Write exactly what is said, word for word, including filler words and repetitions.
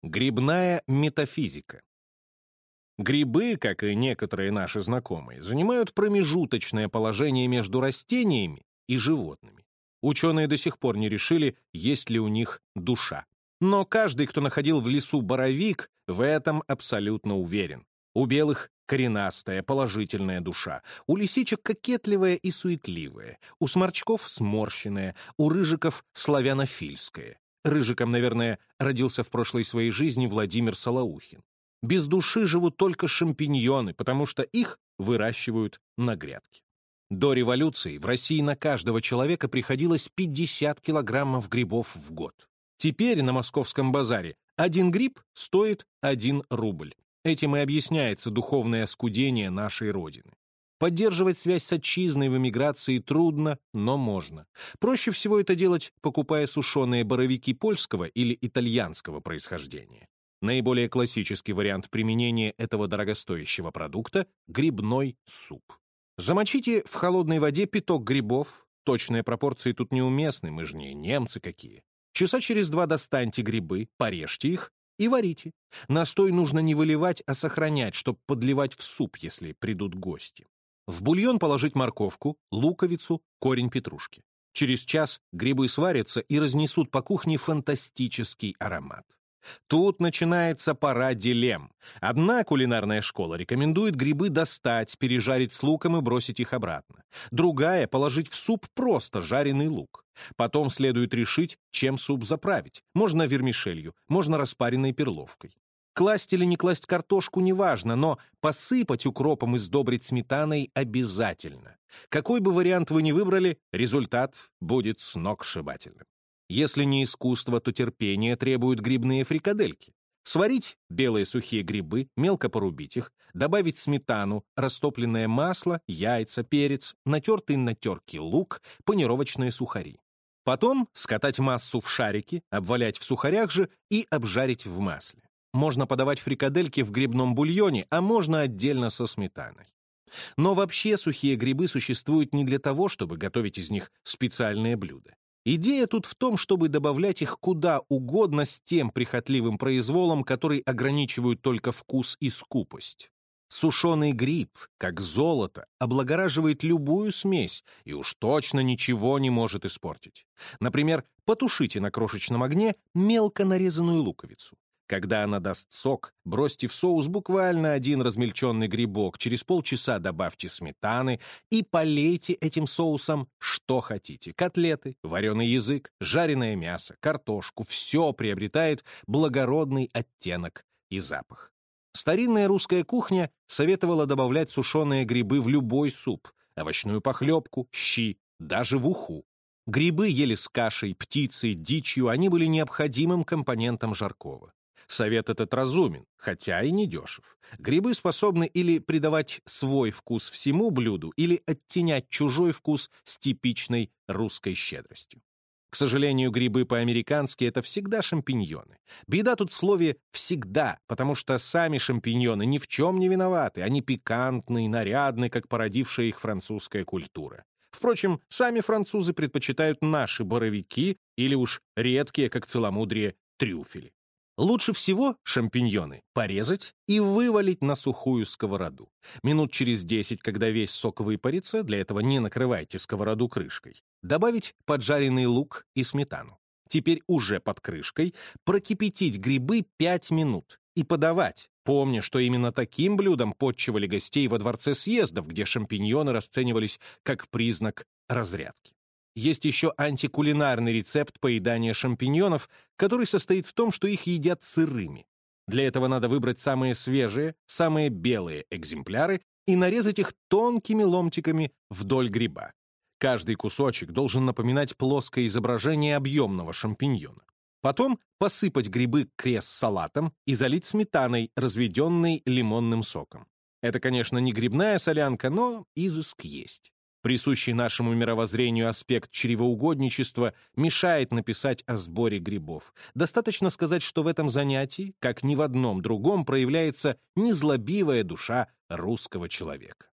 Грибная метафизика. Грибы, как и некоторые наши знакомые, занимают промежуточное положение между растениями и животными. Ученые до сих пор не решили, есть ли у них душа. Но каждый, кто находил в лесу боровик, в этом абсолютно уверен. У белых коренастая, положительная душа, у лисичек кокетливая и суетливая, у сморчков сморщенная, у рыжиков славянофильская. Рыжиком, наверное, родился в прошлой своей жизни Владимир Солоухин. Без души живут только шампиньоны, потому что их выращивают на грядке. До революции в России на каждого человека приходилось пятьдесят килограммов грибов в год. Теперь на московском базаре один гриб стоит один рубль. Этим и объясняется духовное оскудение нашей Родины. Поддерживать связь с отчизной в эмиграции трудно, но можно. Проще всего это делать, покупая сушеные боровики польского или итальянского происхождения. Наиболее классический вариант применения этого дорогостоящего продукта – грибной суп. Замочите в холодной воде пяток грибов. Точные пропорции тут неуместны, мы же не немцы какие. Часа через два достаньте грибы, порежьте их и варите. Настой нужно не выливать, а сохранять, чтобы подливать в суп, если придут гости. В бульон положить морковку, луковицу, корень петрушки. Через час грибы сварятся и разнесут по кухне фантастический аромат. Тут начинается пора дилемм. Одна кулинарная школа рекомендует грибы достать, пережарить с луком и бросить их обратно. Другая — положить в суп просто жареный лук. Потом следует решить, чем суп заправить. Можно вермишелью, можно распаренной перловкой. Класть или не класть картошку неважно, но посыпать укропом и сдобрить сметаной обязательно. Какой бы вариант вы ни выбрали, результат будет сногсшибательным. Если не искусство, то терпение требуют грибные фрикадельки. Сварить белые сухие грибы, мелко порубить их, добавить сметану, растопленное масло, яйца, перец, натертый на терке лук, панировочные сухари. Потом скатать массу в шарики, обвалять в сухарях же и обжарить в масле. Можно подавать фрикадельки в грибном бульоне, а можно отдельно со сметаной. Но вообще сухие грибы существуют не для того, чтобы готовить из них специальные блюда. Идея тут в том, чтобы добавлять их куда угодно с тем прихотливым произволом, который ограничивают только вкус и скупость. Сушеный гриб, как золото, облагораживает любую смесь и уж точно ничего не может испортить. Например, потушите на крошечном огне мелко нарезанную луковицу. Когда она даст сок, бросьте в соус буквально один размельченный грибок, через полчаса добавьте сметаны и полейте этим соусом что хотите. Котлеты, вареный язык, жареное мясо, картошку. Все приобретает благородный оттенок и запах. Старинная русская кухня советовала добавлять сушеные грибы в любой суп, овощную похлебку, щи, даже в уху. Грибы ели с кашей, птицей, дичью, они были необходимым компонентом жаркого. Совет этот разумен, хотя и не дешев. Грибы способны или придавать свой вкус всему блюду, или оттенять чужой вкус с типичной русской щедростью. К сожалению, грибы по-американски — это всегда шампиньоны. Беда тут в слове «всегда», потому что сами шампиньоны ни в чем не виноваты, они пикантны и нарядны, как породившая их французская культура. Впрочем, сами французы предпочитают наши боровики или уж редкие, как целомудрие, трюфели. Лучше всего шампиньоны порезать и вывалить на сухую сковороду. Минут через десять, когда весь сок выпарится, для этого не накрывайте сковороду крышкой, добавить поджаренный лук и сметану. Теперь уже под крышкой прокипятить грибы пять минут и подавать, помня, что именно таким блюдом подчивали гостей во дворце съездов, где шампиньоны расценивались как признак разрядки. Есть еще антикулинарный рецепт поедания шампиньонов, который состоит в том, что их едят сырыми. Для этого надо выбрать самые свежие, самые белые экземпляры и нарезать их тонкими ломтиками вдоль гриба. Каждый кусочек должен напоминать плоское изображение объемного шампиньона. Потом посыпать грибы кресс-салатом и залить сметаной, разведенной лимонным соком. Это, конечно, не грибная солянка, но изыск есть. Присущий нашему мировоззрению аспект чревоугодничества мешает написать о сборе грибов. Достаточно сказать, что в этом занятии, как ни в одном другом, проявляется незлобивая душа русского человека.